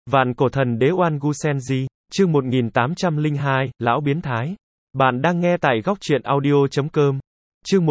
Vạn cổ thần đế Oan Gu Senji, chương 1802, Lão biến thái. Bạn đang nghe tại góc truyện audio.com. Chương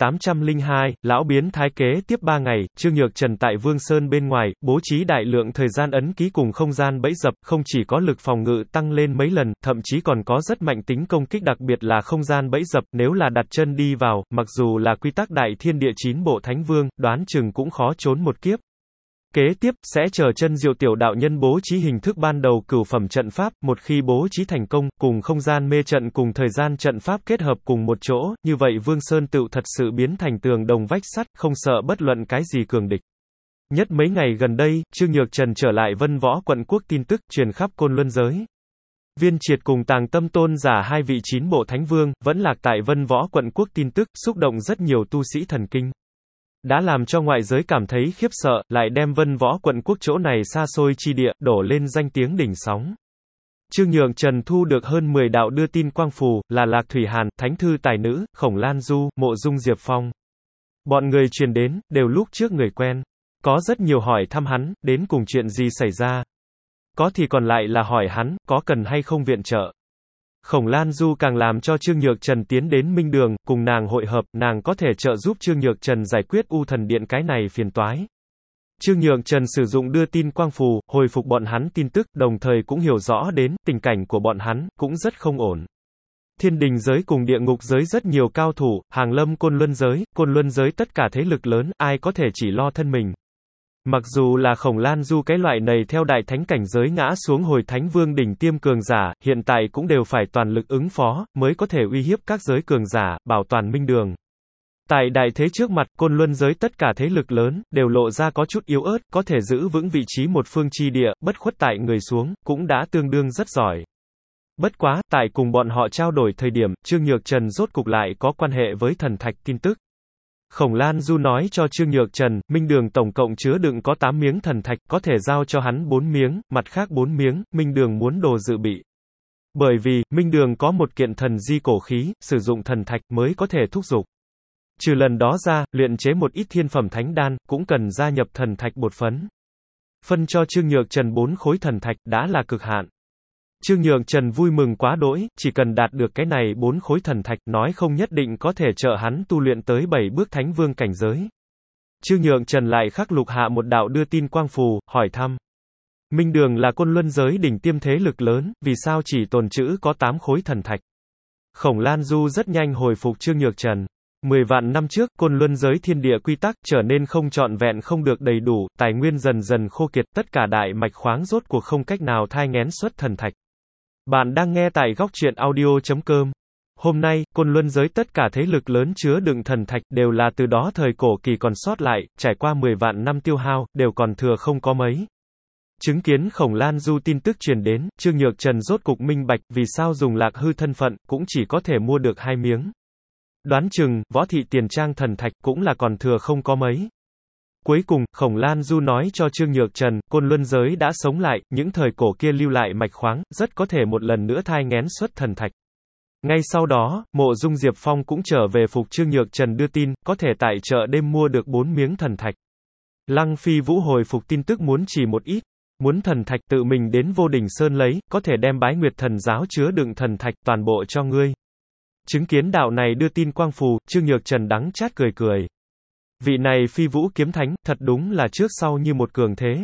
1802, Lão biến thái. Kế tiếp 3 ngày, Trương Nhược Trần tại Vương Sơn bên ngoài, bố trí đại lượng thời gian ấn ký cùng không gian bẫy dập, không chỉ có lực phòng ngự tăng lên mấy lần, thậm chí còn có rất mạnh tính công kích, đặc biệt là không gian bẫy dập, nếu là đặt chân đi vào, mặc dù là quy tắc đại thiên địa 9 bộ thánh vương, đoán chừng cũng khó trốn một kiếp. Kế tiếp, sẽ chờ chân Diệu tiểu đạo nhân bố trí hình thức ban đầu cửu phẩm trận pháp, một khi bố trí thành công, cùng không gian mê trận cùng thời gian trận pháp kết hợp cùng một chỗ, như vậy Vương Sơn tựu thật sự biến thành tường đồng vách sắt, không sợ bất luận cái gì cường địch. Nhất mấy ngày gần đây, Trương Nhược Trần trở lại Vân Võ quận quốc tin tức, truyền khắp Côn Luân giới. Viên Triệt cùng Tàng Tâm Tôn giả hai vị 9 bộ thánh vương, vẫn lạc tại Vân Võ quận quốc tin tức, xúc động rất nhiều tu sĩ thần kinh. Đã làm cho ngoại giới cảm thấy khiếp sợ, lại đem Vân Võ quận quốc chỗ này xa xôi chi địa, đổ lên danh tiếng đỉnh sóng. Trương Nhược Trần thu được hơn 10 đạo đưa tin quang phù, là Lạc Thủy Hàn, Thánh Thư Tài Nữ, Khổng Lan Du, Mộ Dung Diệp Phong. Bọn người truyền đến, đều lúc trước người quen. Có rất nhiều hỏi thăm hắn, đến cùng chuyện gì xảy ra. Có thì còn lại là hỏi hắn, có cần hay không viện trợ. Khổng Lan Du càng làm cho Trương Nhược Trần tiến đến Minh Đường, cùng nàng hội hợp, nàng có thể trợ giúp Trương Nhược Trần giải quyết U Thần Điện cái này phiền toái. Trương Nhược Trần sử dụng đưa tin quang phù, hồi phục bọn hắn tin tức, đồng thời cũng hiểu rõ đến, tình cảnh của bọn hắn, cũng rất không ổn. Thiên đình giới cùng địa ngục giới rất nhiều cao thủ, hàng lâm Côn Luân giới tất cả thế lực lớn, ai có thể chỉ lo thân mình. Mặc dù là Khổng Lan Du cái loại này theo đại thánh cảnh giới ngã xuống hồi thánh vương đỉnh tiêm cường giả, hiện tại cũng đều phải toàn lực ứng phó, mới có thể uy hiếp các giới cường giả, bảo toàn Minh Đường. Tại đại thế trước mặt, Côn Luân giới tất cả thế lực lớn, đều lộ ra có chút yếu ớt, có thể giữ vững vị trí một phương chi địa, bất khuất tại người xuống, cũng đã tương đương rất giỏi. Bất quá, tại cùng bọn họ trao đổi thời điểm, Trương Nhược Trần rốt cục lại có quan hệ với thần thạch tin tức. Khổng Lan Du nói cho Trương Nhược Trần, Minh Đường tổng cộng chứa đựng có 8 miếng thần thạch, có thể giao cho hắn 4 miếng, mặt khác 4 miếng, Minh Đường muốn đồ dự bị. Bởi vì, Minh Đường có một kiện thần di cổ khí, sử dụng thần thạch mới có thể thúc dục. Trừ lần đó ra, luyện chế một ít thiên phẩm thánh đan, cũng cần gia nhập thần thạch bột phấn. Phân cho Trương Nhược Trần 4 khối thần thạch, đã là cực hạn. Trương Nhược Trần vui mừng quá đỗi, chỉ cần đạt được cái này 4 khối thần thạch, nói không nhất định có thể trợ hắn tu luyện tới 7 bước thánh vương cảnh giới. Trương Nhược Trần lại khắc lục hạ một đạo đưa tin quang phù, hỏi thăm. Minh Đường là Côn Luân giới đỉnh tiêm thế lực lớn, vì sao chỉ tồn trữ có 8 khối thần thạch? Khổng Lan Du rất nhanh hồi phục Trương Nhược Trần. 10 vạn năm trước, Côn Luân giới thiên địa quy tắc trở nên không trọn vẹn, không được đầy đủ, tài nguyên dần dần khô kiệt, tất cả đại mạch khoáng rốt cuộc không cách nào thai nghén xuất thần thạch. Bạn đang nghe tại góc truyện audio.com. Hôm nay, Côn Luân giới tất cả thế lực lớn chứa đựng thần thạch, đều là từ đó thời cổ kỳ còn sót lại, trải qua 10 vạn năm tiêu hao, đều còn thừa không có mấy. Chứng kiến Khổng Lan Du tin tức truyền đến, Trương Nhược Trần rốt cục minh bạch, vì sao dùng Lạc Hư thân phận, cũng chỉ có thể mua được 2 miếng. Đoán chừng, Võ Thị tiền trang thần thạch, cũng là còn thừa không có mấy. Cuối cùng, Khổng Lan Du nói cho Trương Nhược Trần, Côn Luân giới đã sống lại, những thời cổ kia lưu lại mạch khoáng, rất có thể một lần nữa thai nghén xuất thần thạch. Ngay sau đó, Mộ Dung Diệp Phong cũng trở về phục Trương Nhược Trần đưa tin, có thể tại chợ đêm mua được 4 miếng thần thạch. Lăng Phi Vũ hồi phục tin tức muốn chỉ một ít, muốn thần thạch tự mình đến Vô Đỉnh Sơn lấy, có thể đem Bái Nguyệt thần giáo chứa đựng thần thạch toàn bộ cho ngươi. Chứng kiến đạo này đưa tin quang phù, Trương Nhược Trần đắng chát cười cười. Vị này Phi Vũ kiếm thánh, thật đúng là trước sau như một cường thế.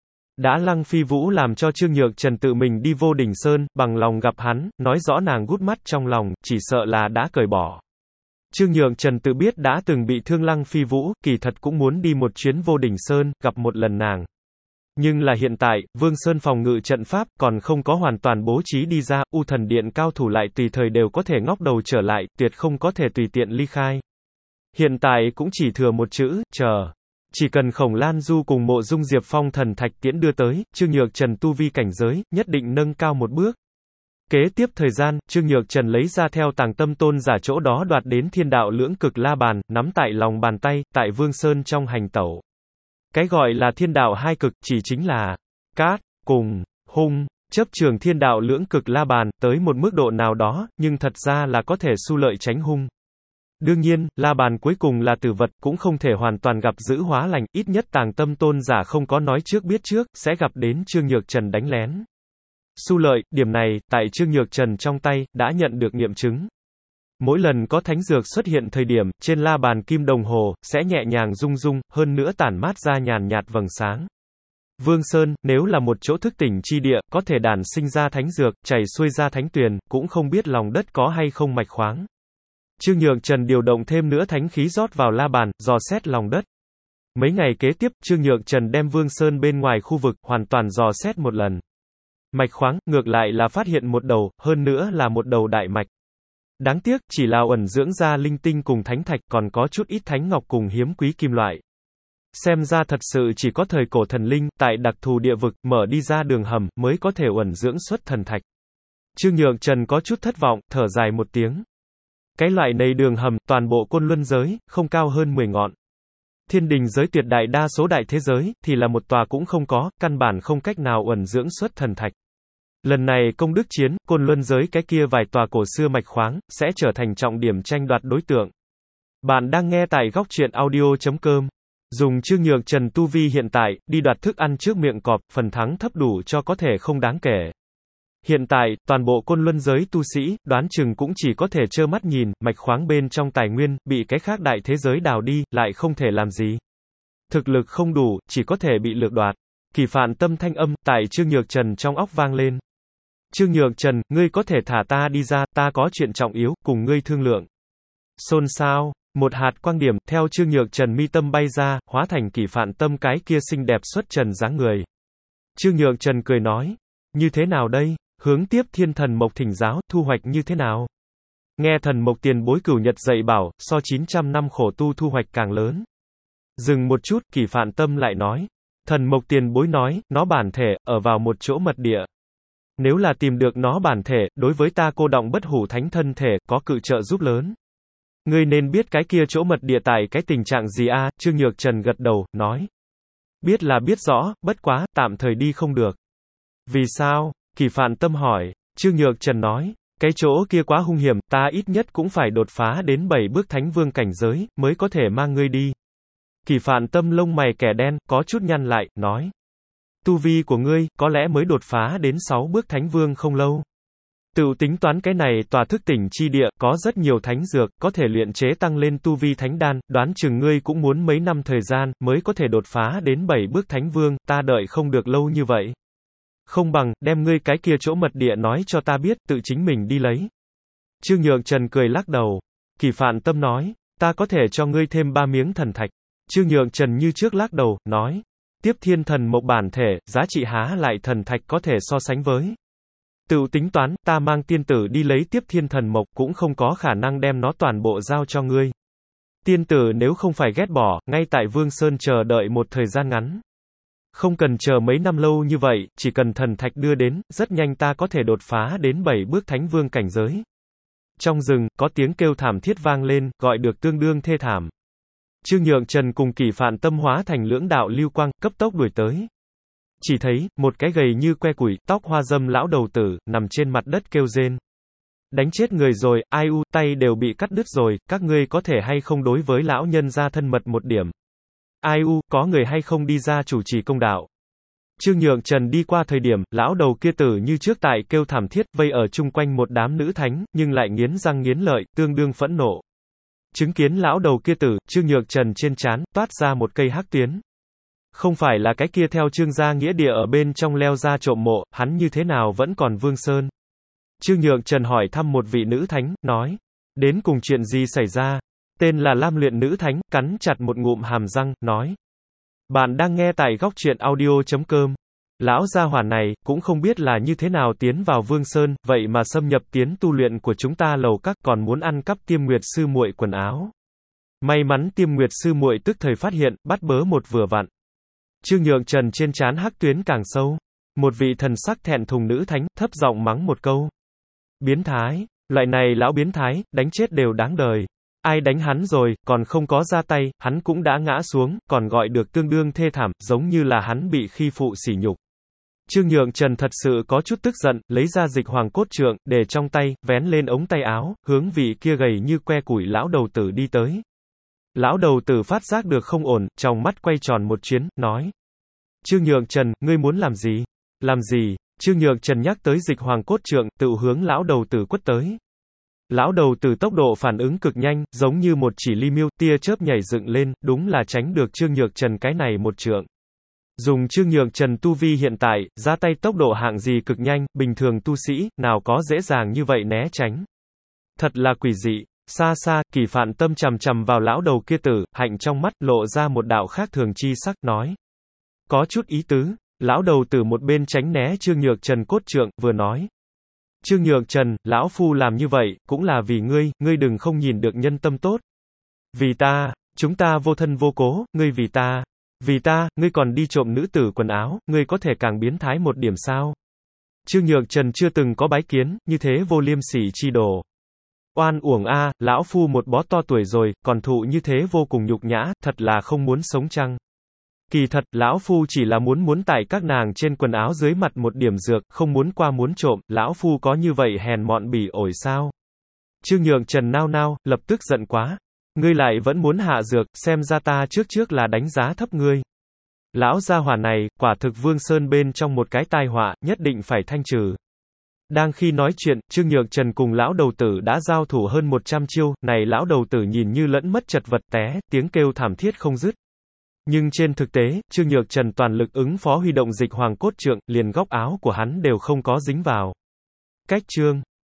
Đã Lăng Phi Vũ làm cho Trương Nhược Trần tự mình đi Vô Đỉnh Sơn, bằng lòng gặp hắn, nói rõ nàng gút mắt trong lòng, chỉ sợ là đã cởi bỏ. Trương Nhược Trần tự biết đã từng bị thương Lăng Phi Vũ, kỳ thật cũng muốn đi một chuyến Vô Đỉnh Sơn, gặp một lần nàng. Nhưng là hiện tại, Vương Sơn phòng ngự trận pháp, còn không có hoàn toàn bố trí đi ra, U Thần Điện cao thủ lại tùy thời đều có thể ngóc đầu trở lại, tuyệt không có thể tùy tiện ly khai. Hiện tại cũng chỉ thừa một chữ, chờ. Chỉ cần Khổng Lan Du cùng Mộ Dung Diệp Phong thần thạch tiễn đưa tới, Trương Nhược Trần tu vi cảnh giới, nhất định nâng cao một bước. Kế tiếp thời gian, Trương Nhược Trần lấy ra theo Tàng Tâm Tôn giả chỗ đó đoạt đến Thiên Đạo Lưỡng Cực La Bàn, nắm tại lòng bàn tay, tại Vương Sơn trong hành tẩu. Cái gọi là thiên đạo hai cực, chỉ chính là cát, cùng, hung, chấp trường Thiên Đạo Lưỡng Cực La Bàn, tới một mức độ nào đó, nhưng thật ra là có thể xu lợi tránh hung. Đương nhiên, la bàn cuối cùng là tử vật, cũng không thể hoàn toàn gặp giữ hóa lành, ít nhất Tàng Tâm tôn giả không có nói trước biết trước, sẽ gặp đến Trương Nhược Trần đánh lén. Xu lợi, điểm này, tại Trương Nhược Trần trong tay, đã nhận được nghiệm chứng. Mỗi lần có thánh dược xuất hiện thời điểm, trên la bàn kim đồng hồ, sẽ nhẹ nhàng rung rung, hơn nữa tản mát ra nhàn nhạt vầng sáng. Vương Sơn, nếu là một chỗ thức tỉnh chi địa, có thể đản sinh ra thánh dược, chảy xuôi ra thánh tuyền, cũng không biết lòng đất có hay không mạch khoáng. Trương Nhược Trần điều động thêm nữa thánh khí rót vào la bàn, dò xét lòng đất. Mấy ngày kế tiếp, Trương Nhược Trần đem Vương Sơn bên ngoài khu vực, hoàn toàn dò xét một lần. Mạch khoáng, ngược lại là phát hiện một đầu, hơn nữa là một đầu đại mạch. Đáng tiếc, chỉ là ẩn dưỡng ra linh tinh cùng thánh thạch, còn có chút ít thánh ngọc cùng hiếm quý kim loại. Xem ra thật sự chỉ có thời cổ thần linh, tại đặc thù địa vực, mở đi ra đường hầm, mới có thể ẩn dưỡng xuất thần thạch. Trương Nhược Trần có chút thất vọng, thở dài một tiếng. Cái loại này đường hầm, toàn bộ côn luân giới, không cao hơn 10 ngọn. Thiên đình giới tuyệt đại đa số đại thế giới, thì là một tòa cũng không có, căn bản không cách nào ẩn dưỡng xuất thần thạch. Lần này công đức chiến, côn luân giới cái kia vài tòa cổ xưa mạch khoáng, sẽ trở thành trọng điểm tranh đoạt đối tượng. Bạn đang nghe tại góc truyện audio.com. Dùng Trương Nhược Trần tu vi hiện tại, đi đoạt thức ăn trước miệng cọp, phần thắng thấp đủ cho có thể không đáng kể. Hiện tại, toàn bộ côn luân giới tu sĩ, đoán chừng cũng chỉ có thể trơ mắt nhìn, mạch khoáng bên trong tài nguyên, bị cái khác đại thế giới đào đi, lại không thể làm gì. Thực lực không đủ, chỉ có thể bị lược đoạt. Kỳ phạn tâm thanh âm, tại Trương Nhược Trần trong óc vang lên. Trương Nhược Trần, ngươi có thể thả ta đi ra, ta có chuyện trọng yếu, cùng ngươi thương lượng. Xôn xao, một hạt quang điểm, theo Trương Nhược Trần mi tâm bay ra, hóa thành Kỳ phạn tâm cái kia xinh đẹp xuất trần dáng người. Trương Nhược Trần cười nói, như thế nào đây, hướng tiếp thiên thần mộc thỉnh giáo, thu hoạch như thế nào? Nghe thần mộc tiền bối cửu nhật dạy bảo, so 900 năm khổ tu thu hoạch càng lớn. Dừng một chút, Kỳ phạn tâm lại nói, thần mộc tiền bối nói, nó bản thể, ở vào một chỗ mật địa. Nếu là tìm được nó bản thể, đối với ta cô đọng bất hủ thánh thân thể, có cự trợ giúp lớn. Ngươi nên biết cái kia chỗ mật địa tại cái tình trạng gì a? Trương Nhược Trần gật đầu, nói. Biết là biết rõ, bất quá, tạm thời đi không được. Vì sao? Kỳ phạn tâm hỏi. Trương Nhược Trần nói, cái chỗ kia quá hung hiểm, ta ít nhất cũng phải đột phá đến 7 bước thánh vương cảnh giới, mới có thể mang ngươi đi. Kỳ phạn tâm lông mày kẻ đen, có chút nhăn lại, nói. Tu vi của ngươi, có lẽ mới đột phá đến 6 bước thánh vương không lâu. Tự tính toán cái này tòa thức tỉnh chi địa, có rất nhiều thánh dược, có thể luyện chế tăng lên tu vi thánh đan, đoán chừng ngươi cũng muốn mấy năm thời gian, mới có thể đột phá đến 7 bước thánh vương, ta đợi không được lâu như vậy. Không bằng, đem ngươi cái kia chỗ mật địa nói cho ta biết, tự chính mình đi lấy. Trương Nhược Trần cười lắc đầu. Kỳ phạn tâm nói, ta có thể cho ngươi thêm 3 miếng thần thạch. Trương Nhược Trần như trước lắc đầu, nói. Tiếp thiên thần mộc bản thể, giá trị há lại thần thạch có thể so sánh với. Tự tính toán, ta mang tiên tử đi lấy tiếp thiên thần mộc, cũng không có khả năng đem nó toàn bộ giao cho ngươi. Tiên tử nếu không phải ghét bỏ, ngay tại Vương Sơn chờ đợi một thời gian ngắn. Không cần chờ mấy năm lâu như vậy, chỉ cần thần thạch đưa đến, rất nhanh ta có thể đột phá đến 7 bước thánh vương cảnh giới. Trong rừng, có tiếng kêu thảm thiết vang lên, gọi được tương đương thê thảm. Trương Nhược Trần cùng Kỳ phạn tâm hóa thành lưỡng đạo lưu quang, cấp tốc đuổi tới. Chỉ thấy, một cái gầy như que củi, tóc hoa râm lão đầu tử, nằm trên mặt đất kêu rên. Đánh chết người rồi, ai u, tay đều bị cắt đứt rồi, các ngươi có thể hay không đối với lão nhân gia thân mật một điểm. Ai u, có người hay không đi ra chủ trì công đạo. Trương Nhược Trần đi qua thời điểm, lão đầu kia tử như trước tại kêu thảm thiết, vây ở chung quanh một đám nữ thánh, nhưng lại nghiến răng nghiến lợi, tương đương phẫn nộ. Chứng kiến lão đầu kia tử, Trương Nhược Trần trên trán, toát ra một cây hắc tuyến. Không phải là cái kia theo Trương gia nghĩa địa ở bên trong leo ra trộm mộ, hắn như thế nào vẫn còn Vương Sơn. Trương Nhược Trần hỏi thăm một vị nữ thánh, nói. Đến cùng chuyện gì xảy ra? Tên là Lam Luyện nữ thánh, cắn chặt một ngụm hàm răng, nói. Bạn đang nghe tại góc truyện audio.com. Lão gia hỏa này, cũng không biết là như thế nào tiến vào Vương Sơn, vậy mà xâm nhập tiến tu luyện của chúng ta lầu các, còn muốn ăn cắp Tiêm Nguyệt sư muội quần áo. May mắn Tiêm Nguyệt sư muội tức thời phát hiện, bắt bớ một vừa vặn. Trương Nhược Trần trên trán hắc tuyến càng sâu. Một vị thần sắc thẹn thùng nữ thánh, thấp giọng mắng một câu. Biến thái, loại này lão biến thái, đánh chết đều đáng đời. Ai đánh hắn rồi, còn không có ra tay, hắn cũng đã ngã xuống, còn gọi được tương đương thê thảm, giống như là hắn bị khi phụ sỉ nhục. Trương Nhượng Trần thật sự có chút tức giận, lấy ra dịch hoàng cốt trượng, để trong tay, vén lên ống tay áo, hướng vị kia gầy như que củi lão đầu tử đi tới. Lão đầu tử phát giác được không ổn, tròng mắt quay tròn một chuyến, nói. Trương Nhượng Trần, ngươi muốn làm gì? Làm gì? Trương Nhượng Trần nhắc tới dịch hoàng cốt trượng, tự hướng lão đầu tử quất tới. Lão đầu tử tốc độ phản ứng cực nhanh, giống như một chỉ li miêu, tia chớp nhảy dựng lên, đúng là tránh được Trương Nhượng Trần cái này một trượng. Dùng Trương Nhượng Trần tu vi hiện tại, ra tay tốc độ hạng gì cực nhanh, bình thường tu sĩ, nào có dễ dàng như vậy né tránh. Thật là quỷ dị. Xa xa, Kỳ Phạn Tâm chằm chằm vào lão đầu kia tử, hạnh trong mắt, lộ ra một đạo khác thường chi sắc, nói. Có chút ý tứ. Lão đầu tử một bên tránh né Trương Nhượng Trần cốt trượng, vừa nói. Trương Nhượng Trần, lão phu làm như vậy, cũng là vì ngươi đừng không nhìn được nhân tâm tốt. Vì ta, chúng ta vô thân vô cố, ngươi vì ta, ngươi còn đi trộm nữ tử quần áo, ngươi có thể càng biến thái một điểm sao? Trương Nhượng Trần chưa từng có bái kiến, như thế vô liêm sỉ chi đồ. Oan uổng a, lão phu một bó to tuổi rồi, còn thụ như thế vô cùng nhục nhã, thật là không muốn sống chăng? Kỳ thật, lão phu chỉ là muốn tại các nàng trên quần áo dưới mặt một điểm dược, không muốn qua muốn trộm, lão phu có như vậy hèn mọn bỉ ổi sao? Trương Nhượng Trần nao nao, lập tức giận quá. Ngươi lại vẫn muốn hạ dược, xem ra ta trước là đánh giá thấp ngươi. Lão gia hỏa này, quả thực Vương Sơn bên trong một cái tai họa, nhất định phải thanh trừ. Đang khi nói chuyện, Trương Nhượng Trần cùng lão đầu tử đã giao thủ hơn 100 chiêu, này lão đầu tử nhìn như lẫn mất chật vật té, tiếng kêu thảm thiết không dứt. Nhưng trên thực tế, Trương Nhượng Trần toàn lực ứng phó huy động dịch hoàng cốt trượng, liền góc áo của hắn đều không có dính vào. Cách chương